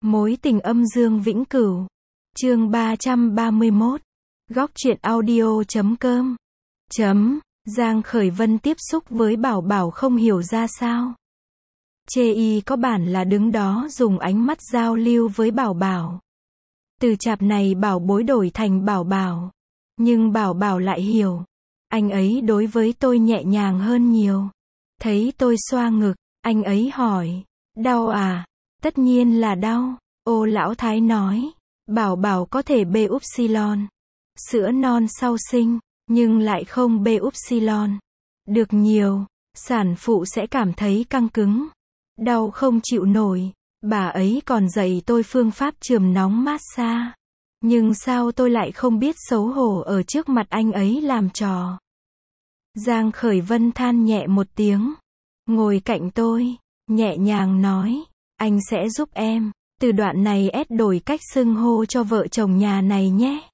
Mối tình âm dương vĩnh cửu. Chương 331. Góc truyện audio.com. Giang Khởi Vân tiếp xúc với Bảo Bảo không hiểu ra sao. Chê y có bản là đứng đó dùng ánh mắt giao lưu với Bảo Bảo. Từ chạp này bảo bối đổi thành Bảo Bảo. Nhưng Bảo Bảo lại hiểu. Anh ấy đối với tôi nhẹ nhàng hơn nhiều. Thấy tôi xoa ngực, anh ấy hỏi, đau à? Tất nhiên là đau. Ô lão thái nói, Bảo Bảo có thể bê upsilon. Sữa non sau sinh, nhưng lại không bê upsilon. Được nhiều, sản phụ sẽ cảm thấy căng cứng. Đau không chịu nổi. Bà ấy còn dạy tôi phương pháp chườm nóng massage. Nhưng sao tôi lại không biết xấu hổ ở trước mặt anh ấy làm trò. Giang Khởi Vân than nhẹ một tiếng. Ngồi cạnh tôi, nhẹ nhàng nói, anh sẽ giúp em. Từ đoạn này ép đổi cách xưng hô cho vợ chồng nhà này nhé.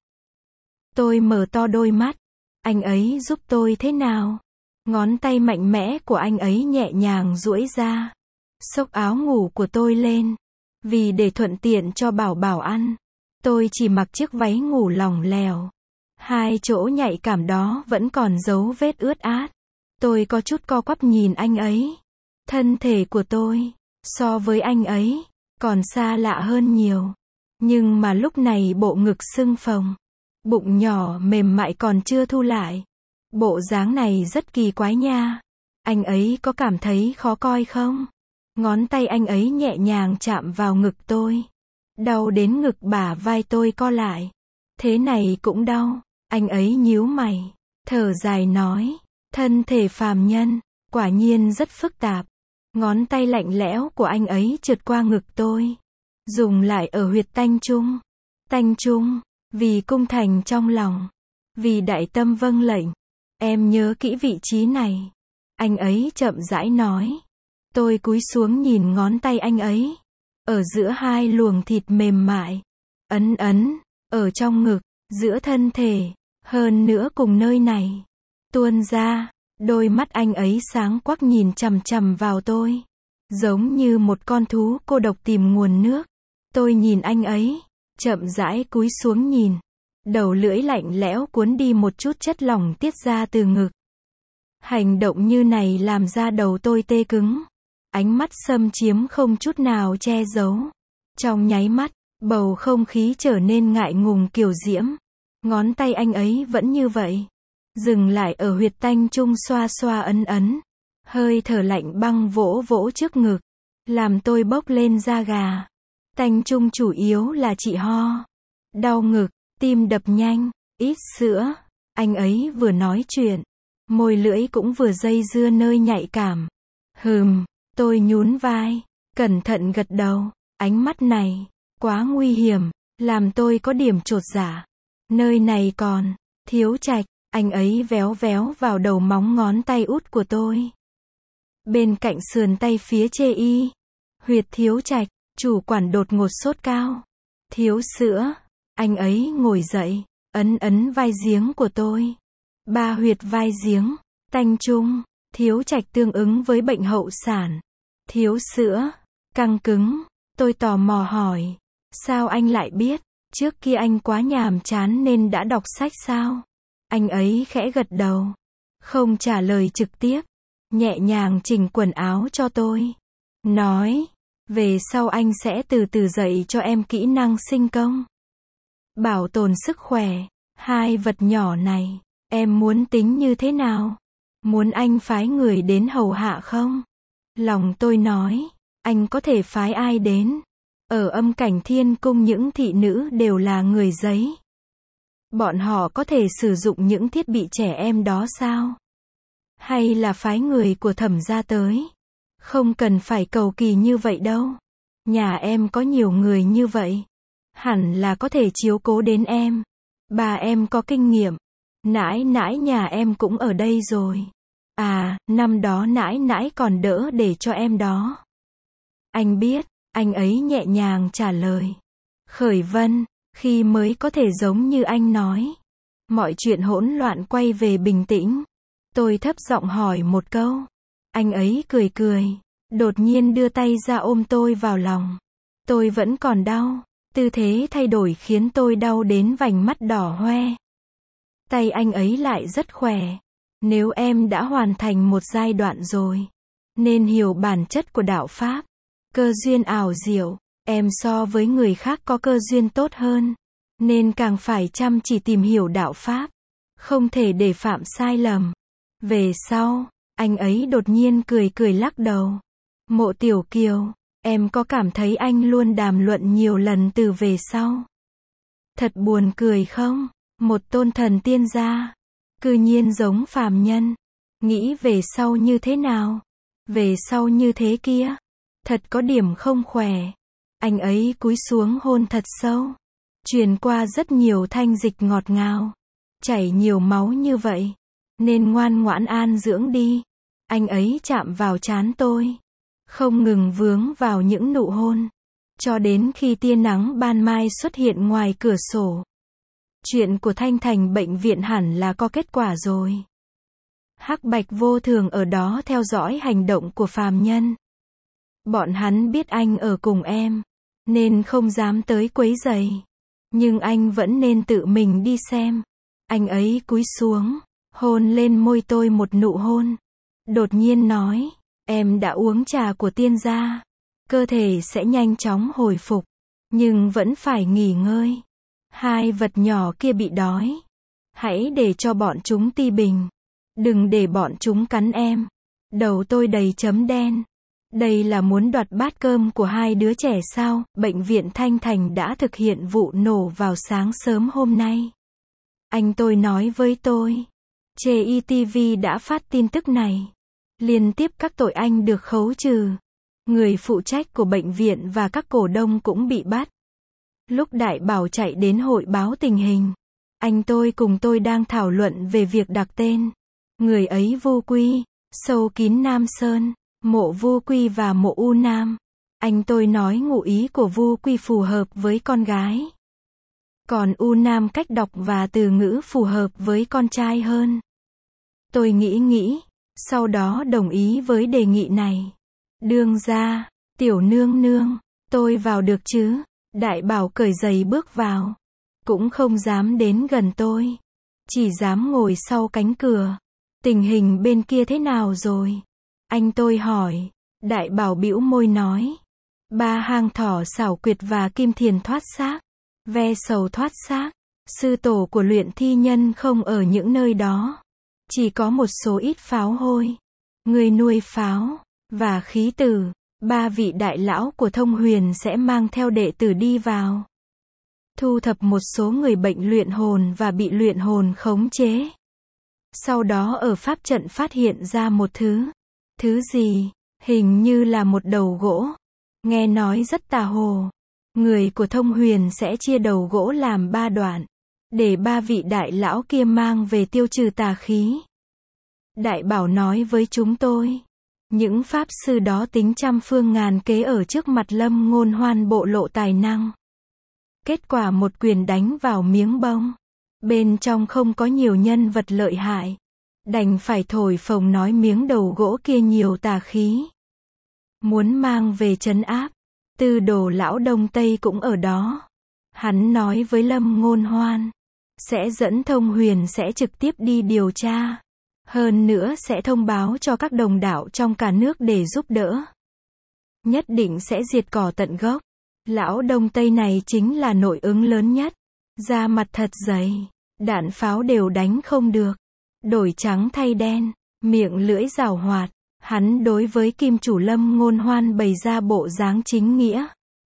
Tôi mở to đôi mắt. Anh ấy giúp tôi thế nào? Ngón tay mạnh mẽ của anh ấy nhẹ nhàng duỗi ra. Xốc áo ngủ của tôi lên. Vì để thuận tiện cho Bảo Bảo ăn. Tôi chỉ mặc chiếc váy ngủ lỏng lẻo. Hai chỗ nhạy cảm đó vẫn còn dấu vết ướt át. Tôi có chút co quắp nhìn anh ấy. Thân thể của tôi, so với anh ấy, còn xa lạ hơn nhiều. Nhưng mà lúc này bộ ngực sưng phồng. Bụng nhỏ mềm mại còn chưa thu lại. Bộ dáng này rất kỳ quái nha. Anh ấy có cảm thấy khó coi không? Ngón tay anh ấy nhẹ nhàng chạm vào ngực tôi. Đau đến ngực bả vai tôi co lại. Thế này cũng đau. Anh ấy nhíu mày. Thở dài nói. Thân thể phàm nhân, quả nhiên rất phức tạp. Ngón tay lạnh lẽo của anh ấy trượt qua ngực tôi. Dùng lại ở huyệt tanh trung. Tanh trung, vì cung thành trong lòng. Vì đại tâm vâng lệnh. Em nhớ kỹ vị trí này. Anh ấy chậm rãi nói. Tôi cúi xuống nhìn ngón tay anh ấy. Ở giữa hai luồng thịt mềm mại. Ấn ấn, ở trong ngực, giữa thân thể. Hơn nữa cùng nơi này. Tuôn ra, đôi mắt anh ấy sáng quắc nhìn chằm chằm vào tôi. Giống như một con thú cô độc tìm nguồn nước. Tôi nhìn anh ấy, chậm rãi cúi xuống nhìn. Đầu lưỡi lạnh lẽo cuốn đi một chút chất lỏng tiết ra từ ngực. Hành động như này làm da đầu tôi tê cứng. Ánh mắt xâm chiếm không chút nào che giấu. Trong nháy mắt, bầu không khí trở nên ngại ngùng kiều diễm. Ngón tay anh ấy vẫn như vậy. Dừng lại ở huyệt tanh trung xoa xoa ấn ấn. Hơi thở lạnh băng vỗ vỗ trước ngực. Làm tôi bốc lên da gà. Tanh trung chủ yếu là trị ho. Đau ngực, tim đập nhanh, ít sữa. Anh ấy vừa nói chuyện. Môi lưỡi cũng vừa dây dưa nơi nhạy cảm. Tôi nhún vai. Cẩn thận gật đầu. Ánh mắt này, quá nguy hiểm. Làm tôi có điểm chột dạ. Nơi này còn, Thiếu Trạch. Anh ấy véo véo vào đầu móng ngón tay út của tôi. Bên cạnh sườn tay phía chê y. Huyệt Thiếu Trạch, chủ quản đột ngột sốt cao. Thiếu sữa. Anh ấy ngồi dậy, ấn ấn vai giếng của tôi. 3 huyệt vai giếng, tanh trung. Thiếu Trạch tương ứng với bệnh hậu sản. Thiếu sữa, căng cứng. Tôi tò mò hỏi. Sao anh lại biết? Trước kia anh quá nhàm chán nên đã đọc sách sao? Anh ấy khẽ gật đầu. Không trả lời trực tiếp. Nhẹ nhàng chỉnh quần áo cho tôi. Nói. Về sau anh sẽ từ từ dạy cho em kỹ năng sinh công. Bảo tồn sức khỏe. 2 vật nhỏ này. Em muốn tính như thế nào? Muốn anh phái người đến hầu hạ không? Lòng tôi nói. Anh có thể phái ai đến? Ở Âm Cảnh Thiên Cung những thị nữ đều là người giấy. Bọn họ có thể sử dụng những thiết bị trẻ em đó sao? Hay là phái người của Thẩm gia tới? Không cần phải cầu kỳ như vậy đâu. Nhà em có nhiều người như vậy. Hẳn là có thể chiếu cố đến em. Bà em có kinh nghiệm. Nãi nãi nhà em cũng ở đây rồi. À, năm đó nãi nãi còn đỡ để cho em đó. Anh biết, anh ấy nhẹ nhàng trả lời. Khởi Vân. Khi mới có thể giống như anh nói. Mọi chuyện hỗn loạn quay về bình tĩnh. Tôi thấp giọng hỏi một câu. Anh ấy cười cười. Đột nhiên đưa tay ra ôm tôi vào lòng. Tôi vẫn còn đau. Tư thế thay đổi khiến tôi đau đến vành mắt đỏ hoe. Tay anh ấy lại rất khỏe. Nếu em đã hoàn thành một giai đoạn rồi, nên hiểu bản chất của đạo Pháp. Cơ duyên ảo diệu, em so với người khác có cơ duyên tốt hơn, nên càng phải chăm chỉ tìm hiểu đạo Pháp. Không thể để phạm sai lầm. Về sau, anh ấy đột nhiên cười cười lắc đầu. Mộ Tiểu Kiều, em có cảm thấy anh luôn đàm luận nhiều lần từ về sau? Thật buồn cười không? Một tôn thần tiên gia, cư nhiên giống phàm nhân. Nghĩ về sau như thế nào? Về sau như thế kia. Thật có điểm không khỏe. Anh ấy cúi xuống hôn thật sâu. Truyền qua rất nhiều thanh dịch ngọt ngào. Chảy nhiều máu như vậy, nên ngoan ngoãn an dưỡng đi. Anh ấy chạm vào trán tôi, không ngừng vướng vào những nụ hôn, cho đến khi tia nắng ban mai xuất hiện ngoài cửa sổ. Chuyện của Thanh Thành bệnh viện hẳn là có kết quả rồi. Hắc Bạch vô thường ở đó theo dõi hành động của phàm nhân. Bọn hắn biết anh ở cùng em, nên không dám tới quấy rầy. Nhưng anh vẫn nên tự mình đi xem. Anh ấy cúi xuống, hôn lên môi tôi một nụ hôn. Đột nhiên nói, em đã uống trà của tiên gia. Cơ thể sẽ nhanh chóng hồi phục, nhưng vẫn phải nghỉ ngơi. Hai vật nhỏ kia bị đói. Hãy để cho bọn chúng ti bình. Đừng để bọn chúng cắn em. Đầu tôi đầy chấm đen. Đây là muốn đoạt bát cơm của hai đứa trẻ sao? Bệnh viện Thanh Thành đã thực hiện vụ nổ vào sáng sớm hôm nay. Anh tôi nói với tôi. JETV đã phát tin tức này. Liên tiếp các tội anh được khấu trừ. Người phụ trách của bệnh viện và các cổ đông cũng bị bắt. Lúc Đại Bảo chạy đến hội báo tình hình, anh tôi cùng tôi đang thảo luận về việc đặt tên. Người ấy Vu Quy, sâu kín Nam Sơn, mộ Vu Quy và mộ U Nam. Anh tôi nói ngụ ý của Vu Quy phù hợp với con gái. Còn U Nam cách đọc và từ ngữ phù hợp với con trai hơn. Tôi nghĩ, sau đó đồng ý với đề nghị này. Đương gia, tiểu nương nương, tôi vào được chứ? Đại Bảo cởi giày bước vào. Cũng không dám đến gần tôi. Chỉ dám ngồi sau cánh cửa. Tình hình bên kia thế nào rồi? Anh tôi hỏi. Đại Bảo bĩu môi nói. 3 hang thỏ xảo quyệt và kim thiền thoát xác. Ve sầu thoát xác. Sư tổ của luyện thi nhân không ở những nơi đó. Chỉ có một số ít pháo hôi. Người nuôi pháo và khí tử. 3 vị đại lão của Thông Huyền sẽ mang theo đệ tử đi vào. Thu thập một số người bệnh luyện hồn và bị luyện hồn khống chế. Sau đó ở pháp trận phát hiện ra một thứ. Thứ gì? Hình như là một đầu gỗ. Nghe nói rất tà hồ. Người của Thông Huyền sẽ chia đầu gỗ làm 3 đoạn. Để 3 vị đại lão kia mang về tiêu trừ tà khí. Đại Bảo nói với chúng tôi. Những pháp sư đó tính trăm phương ngàn kế ở trước mặt Lâm Ngôn Hoan bộ lộ tài năng. Kết quả một quyền đánh vào miếng bông. Bên trong không có nhiều nhân vật lợi hại. Đành phải thổi phồng nói miếng đầu gỗ kia nhiều tà khí. Muốn mang về trấn áp. Tư đồ lão Đông Tây cũng ở đó. Hắn nói với Lâm Ngôn Hoan. Sẽ dẫn Thông Huyền sẽ trực tiếp đi điều tra. Hơn nữa sẽ thông báo cho các đồng đạo trong cả nước để giúp đỡ. Nhất định sẽ diệt cỏ tận gốc. Lão Đông Tây này chính là nội ứng lớn nhất. Da mặt thật dày. Đạn pháo đều đánh không được. Đổi trắng thay đen. Miệng lưỡi giảo hoạt. Hắn đối với kim chủ Lâm Ngôn Hoan bày ra bộ dáng chính nghĩa.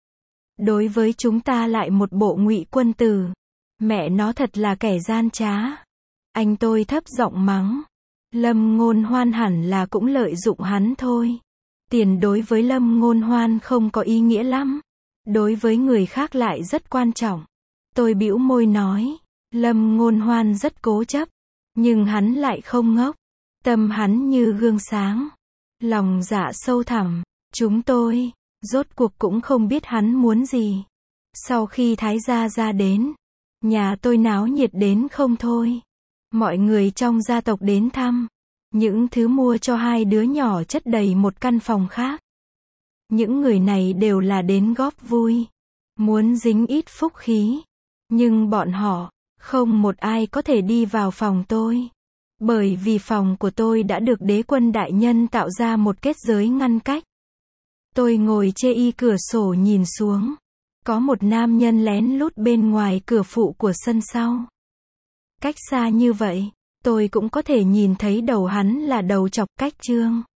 Đối với chúng ta lại một bộ ngụy quân tử. Mẹ nó thật là kẻ gian trá. Anh tôi thấp giọng mắng. Lâm Ngôn Hoan hẳn là cũng lợi dụng hắn thôi. Tiền đối với Lâm Ngôn Hoan không có ý nghĩa lắm. Đối với người khác lại rất quan trọng. Tôi bĩu môi nói. Lâm Ngôn Hoan rất cố chấp. Nhưng hắn lại không ngốc. Tâm hắn như gương sáng. Lòng dạ sâu thẳm. Chúng tôi, rốt cuộc cũng không biết hắn muốn gì. Sau khi Thái gia ra đến, nhà tôi náo nhiệt đến không thôi. Mọi người trong gia tộc đến thăm. Những thứ mua cho hai đứa nhỏ chất đầy một căn phòng khác. Những người này đều là đến góp vui, muốn dính ít phúc khí. Nhưng bọn họ, không một ai có thể đi vào phòng tôi. Bởi vì phòng của tôi đã được đế quân đại nhân tạo ra một kết giới ngăn cách. Tôi ngồi chê y cửa sổ nhìn xuống. Có một nam nhân lén lút bên ngoài cửa phụ của sân sau. Cách xa như vậy, tôi cũng có thể nhìn thấy đầu hắn là đầu chọc cách Trương.